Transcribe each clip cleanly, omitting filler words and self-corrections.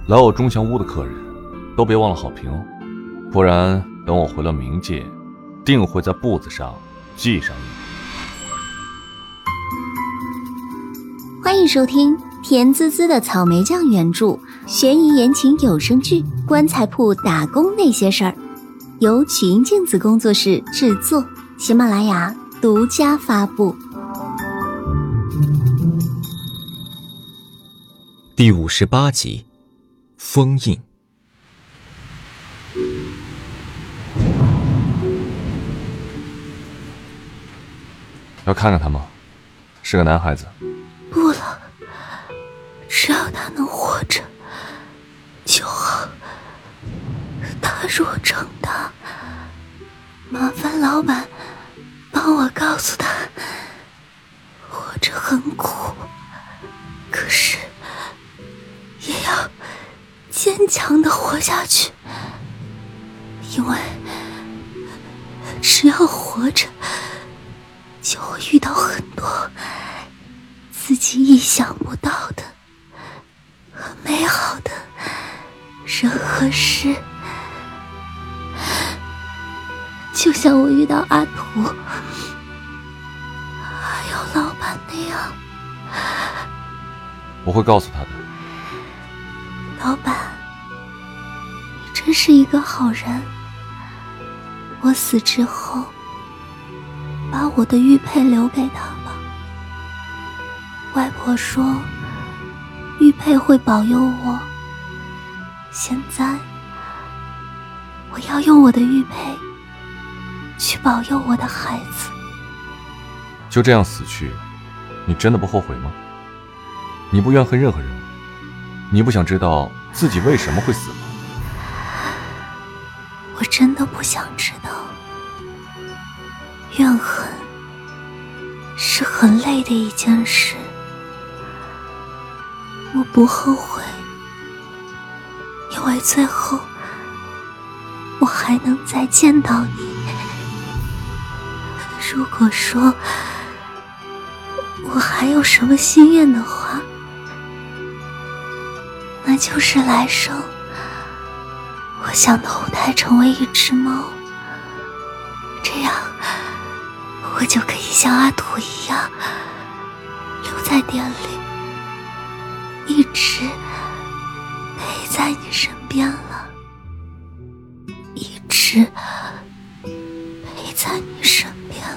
来我钟祥屋的客人都别忘了好评哦，不然等我回了冥界，定会在簿子上记上你。 欢迎收听甜滋滋的草莓酱原著悬疑言情有声剧《棺材铺打工那些事儿》，由曲音镜子工作室制作，喜马拉雅独家发布。 第58集，封印。 要看看他吗？是个男孩子。 不了，只要他能活着就好。他若长大，麻烦老板帮我告诉他，活着很苦，可是也要坚强地活下去，因为只要活着就会遇到很多自己意想不到的很美好的人和事，就像我遇到阿土还有老板那样。 我会告诉他的。 老板，你真是一个好人。我死之后把我的玉佩留给他吧。外婆说玉佩会保佑我，现在我要用我的玉佩去保佑我的孩子。 就这样死去，你真的不后悔吗？你不怨恨任何人吗？你不想知道自己为什么会死吗？ 我真的不想知道。怨恨是很累的一件事，我不后悔，因为最后我还能再见到你。如果说我还有什么心愿的话，那就是来生我想投胎成为一只猫，这样我就可以像阿土一样留在店里，一直陪在你身边了，一直陪在你身边了。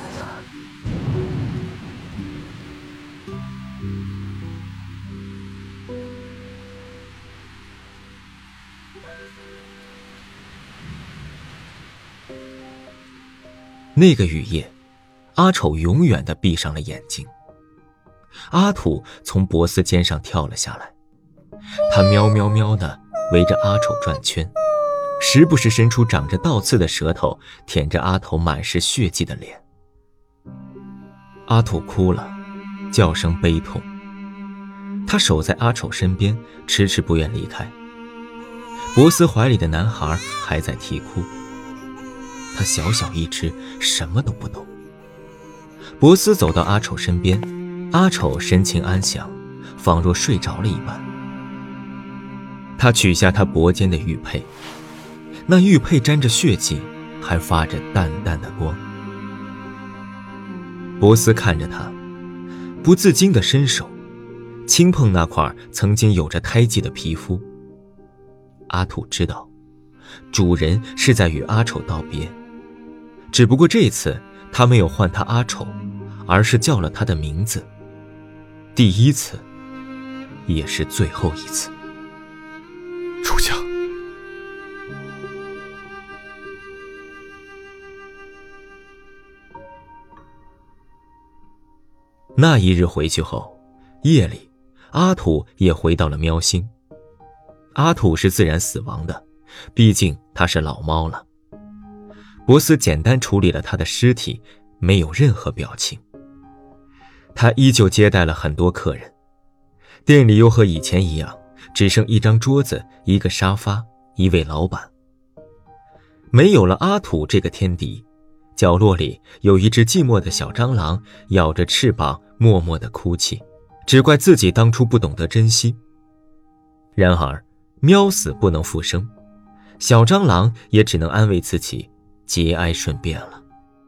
那个雨夜，阿丑永远地闭上了眼睛。阿土从博斯肩上跳了下来，他喵喵喵地围着阿丑转圈，时不时伸出长着倒刺的舌头舔着阿头满是血迹的脸。阿土哭了，叫声悲痛。他守在阿丑身边，迟迟不愿离开。博斯怀里的男孩还在啼哭，他小小一只，什么都不懂。博斯走到阿丑身边，阿丑神情安详，仿若睡着了一般。他取下他脖间的玉佩，那玉佩沾着血迹，还发着淡淡的光。博斯看着他，不自禁地伸手轻碰那块曾经有着胎记的皮肤。阿土知道主人是在与阿丑道别，只不过这次他没有唤他阿丑，而是叫了他的名字，第一次也是最后一次。 楚江。 那一日回去后，夜里阿土也回到了喵星。阿土是自然死亡的，毕竟他是老猫了。博斯简单处理了他的尸体，没有任何表情。他依旧接待了很多客人，店里又和以前一样，只剩一张桌子、一个沙发、一位老板。没有了阿土这个天敌，角落里有一只寂寞的小蟑螂，咬着翅膀默默地哭泣，只怪自己当初不懂得珍惜。然而喵死不能复生，小蟑螂也只能安慰自己节哀顺变了。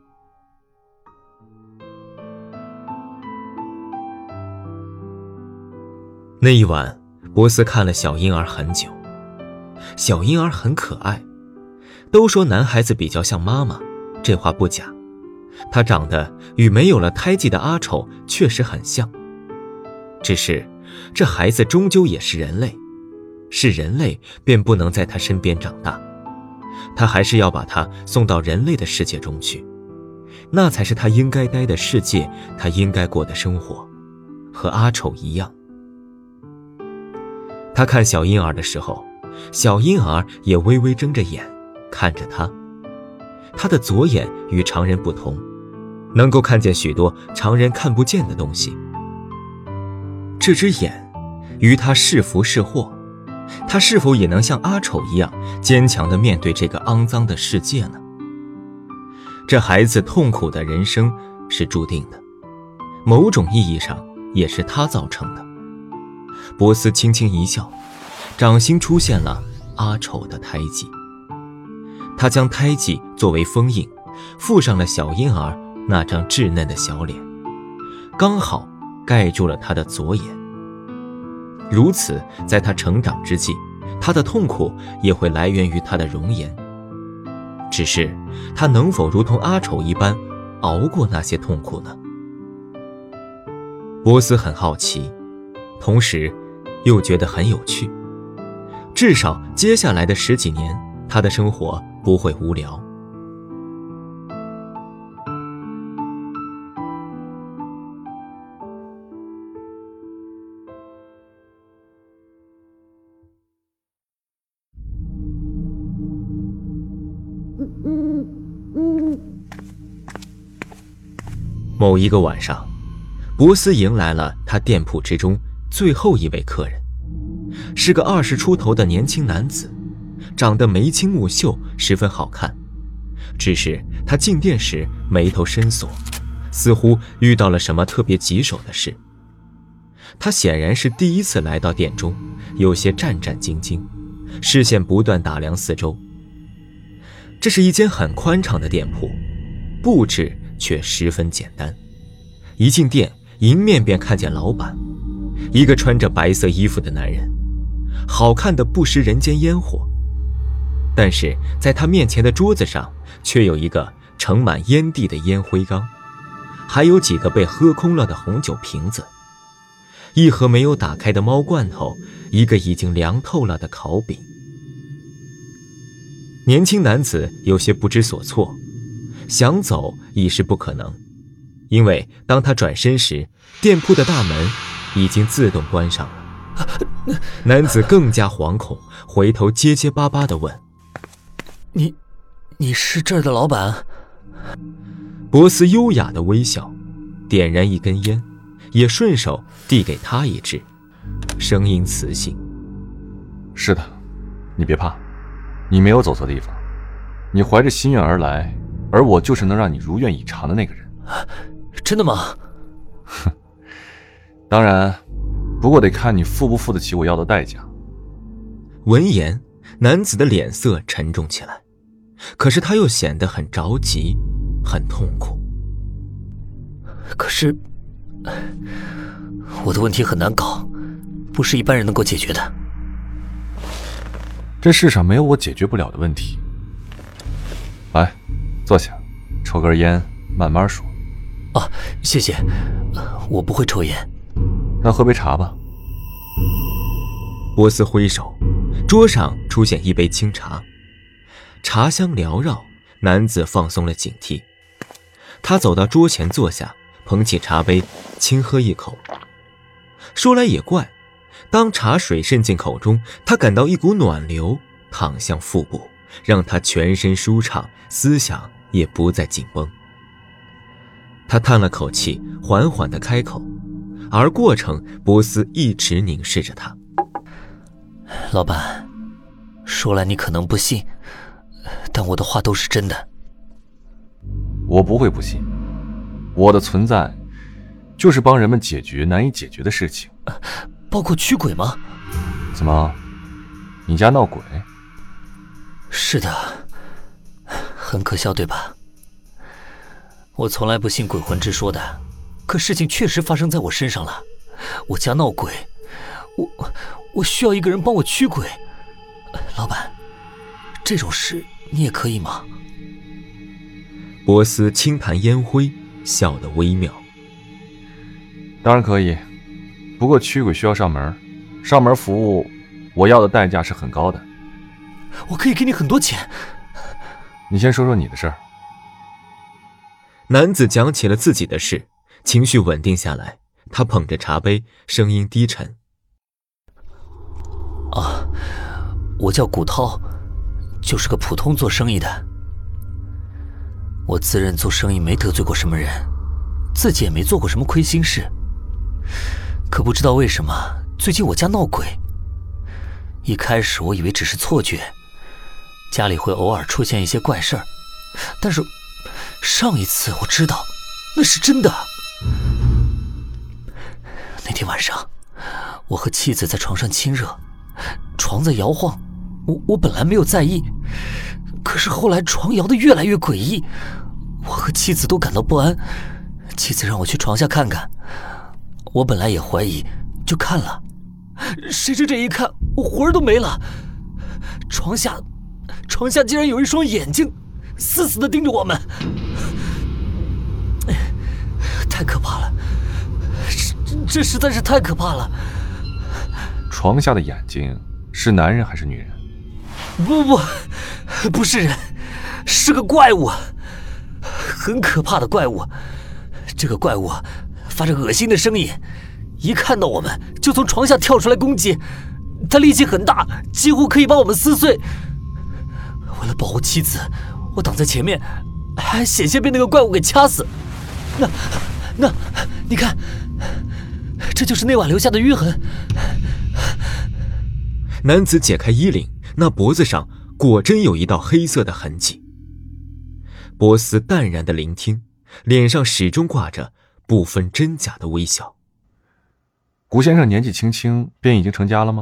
那一晚，波斯看了小婴儿很久。小婴儿很可爱，都说男孩子比较像妈妈，这话不假。他长得与没有了胎记的阿丑确实很像，只是这孩子终究也是人类，是人类便不能在他身边长大，他还是要把他送到人类的世界中去，那才是他应该待的世界，他应该过的生活，和阿丑一样。他看小婴儿的时候，小婴儿也微微睁着眼看着他，他的左眼与常人不同，能够看见许多常人看不见的东西。这只眼于他是福是祸，他是否也能像阿丑一样坚强地面对这个肮脏的世界呢？这孩子痛苦的人生是注定的，某种意义上也是他造成的。波斯轻轻一笑，掌心出现了阿丑的胎记。他将胎记作为封印，附上了小婴儿那张稚嫩的小脸，刚好盖住了他的左眼。如此，在他成长之际，他的痛苦也会来源于他的容颜。只是他能否如同阿丑一般熬过那些痛苦呢？波斯很好奇，同时又觉得很有趣。至少接下来的10几年，他的生活不会无聊。某一个晚上，波斯迎来了他店铺之中最后一位客人，是个20出头的年轻男子，长得眉清目秀，十分好看。只是他进店时眉头深锁，似乎遇到了什么特别棘手的事。他显然是第一次来到店中，有些战战兢兢，视线不断打量四周。这是一间很宽敞的店铺，布置却十分简单。一进店，迎面便看见老板，一个穿着白色衣服的男人，好看的不食人间烟火。但是在他面前的桌子上，却有一个盛满烟蒂的烟灰缸，还有几个被喝空了的红酒瓶子，一盒没有打开的猫罐头，一个已经凉透了的烤饼。年轻男子有些不知所措，想走已是不可能，因为当他转身时，店铺的大门已经自动关上了。男子更加惶恐，回头结结巴巴地问：你是这儿的老板？波斯优雅的微笑，点燃一根烟，也顺手递给他一支，声音磁性： 是的，你别怕，你没有走错地方，你怀着心愿而来，而我就是能让你如愿以偿的那个人。 真的吗？ 哼，当然，不过得看你付不付得起我要的代价。 闻言，男子的脸色沉重起来，可是他又显得很着急，很痛苦。 可是，我的问题很难搞，不是一般人能够解决的。 这世上没有我解决不了的问题。来，坐下，抽根烟，慢慢说。 啊，谢谢，我不会抽烟。 那喝杯茶吧。 波斯挥手，桌上出现一杯清茶，茶香缭绕，男子放松了警惕。他走到桌前坐下，捧起茶杯，轻喝一口。说来也怪，当茶水渗进口中，他感到一股暖流淌向腹部，让他全身舒畅，思想也不再紧绷。他叹了口气，缓缓地开口，而过程波斯一直凝视着他。 老板，说来你可能不信，但我的话都是真的。 我不会不信，我的存在就是帮人们解决难以解决的事情。 包括驱鬼吗？ 怎么， 你家闹鬼？ 是的，很可笑，对吧？我从来不信鬼魂之说的，可事情确实发生在我身上了。我家闹鬼，我需要一个人帮我驱鬼。老板，这种事你也可以吗？ 波斯轻弹烟灰，笑得微妙。 当然可以，不过驱鬼需要上门，上门服务我要的代价是很高的。 我可以给你很多钱。 你先说说你的事儿。 男子讲起了自己的事，情绪稳定下来，他捧着茶杯，声音低沉。 我叫古涛，就是个普通做生意的。我自认做生意没得罪过什么人，自己也没做过什么亏心事。可不知道为什么，最近我家闹鬼。一开始我以为只是错觉，家里会偶尔出现一些怪事儿，但是上一次我知道那是真的。那天晚上，我和妻子在床上亲热，床在摇晃，我本来没有在意，可是后来床摇得越来越诡异，我和妻子都感到不安。妻子让我去床下看看，我本来也怀疑，就看了，谁知这一看我魂儿都没了。床下竟然有一双眼睛死死地盯着我们，太可怕了，这实在是太可怕了。 床下的眼睛是男人还是女人？ 不是人，是个怪物，很可怕的怪物。这个怪物发着恶心的声音，一看到我们就从床下跳出来攻击，他力气很大，几乎可以把我们撕碎。为了保护妻子，我挡在前面，还险些被那个怪物给掐死。那你看，这就是那晚留下的淤痕。 男子解开衣领，那脖子上果真有一道黑色的痕迹。波斯淡然地聆听，脸上始终挂着不分真假的微笑。 古先生年纪轻轻便已经成家了吗？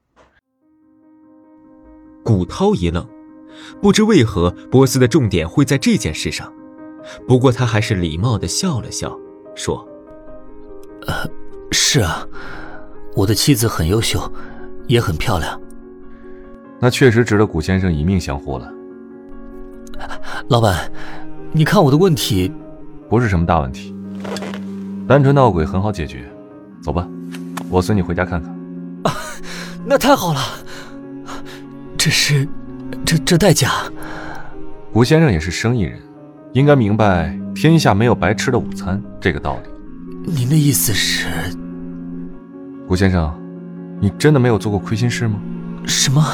古涛一愣，不知为何波斯的重点会在这件事上，不过他还是礼貌地笑了笑，说： 是啊，我的妻子很优秀，也很漂亮。 那确实值得古先生以命相护了。 老板，你看我的问题不是什么大问题，单纯闹鬼很好解决。走吧，我随你回家看看。 那太好了。这代价。 古先生也是生意人，应该明白天下没有白吃的午餐这个道理。 您的意思是？ 古先生，你真的没有做过亏心事吗？ 什么？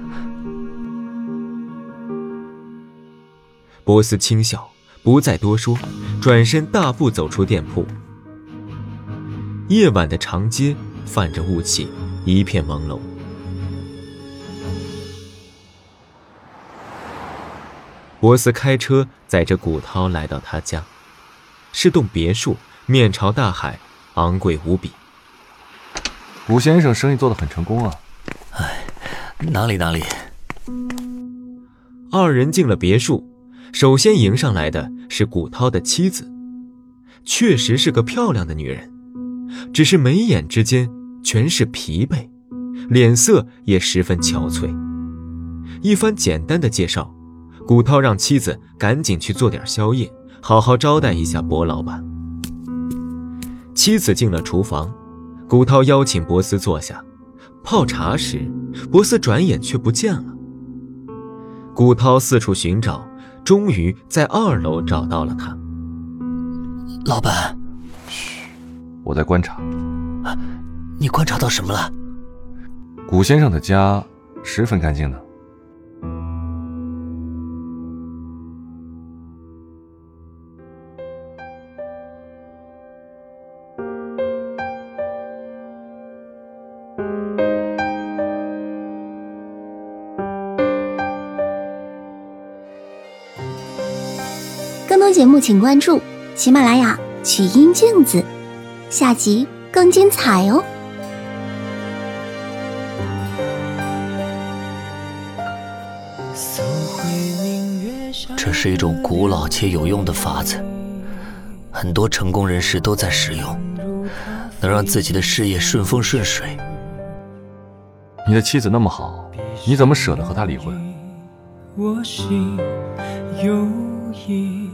波斯轻笑，不再多说，转身大步走出店铺。夜晚的长街泛着雾气，一片朦胧。波斯开车载着古涛来到他家，是栋别墅，面朝大海，昂贵无比。 古先生生意做得很成功啊。 哪里。 二人进了别墅，首先迎上来的是古涛的妻子，确实是个漂亮的女人，只是眉眼之间全是疲惫，脸色也十分憔悴。一番简单的介绍，古涛让妻子赶紧去做点宵夜，好好招待一下薄老板。妻子进了厨房，古涛邀请波斯坐下，泡茶时，波斯转眼却不见了。古涛四处寻找，终于在2楼找到了他。 老板， 嘘，我在观察。 你观察到什么了？ 古先生的家十分干净呢。 更多节目请关注喜马拉雅曲音镜子，下集更精彩哦。 这是一种古老且有用的法子，很多成功人士都在使用，能让自己的事业顺风顺水。 你的妻子那么好，你怎么舍得和她离婚？ 我心有意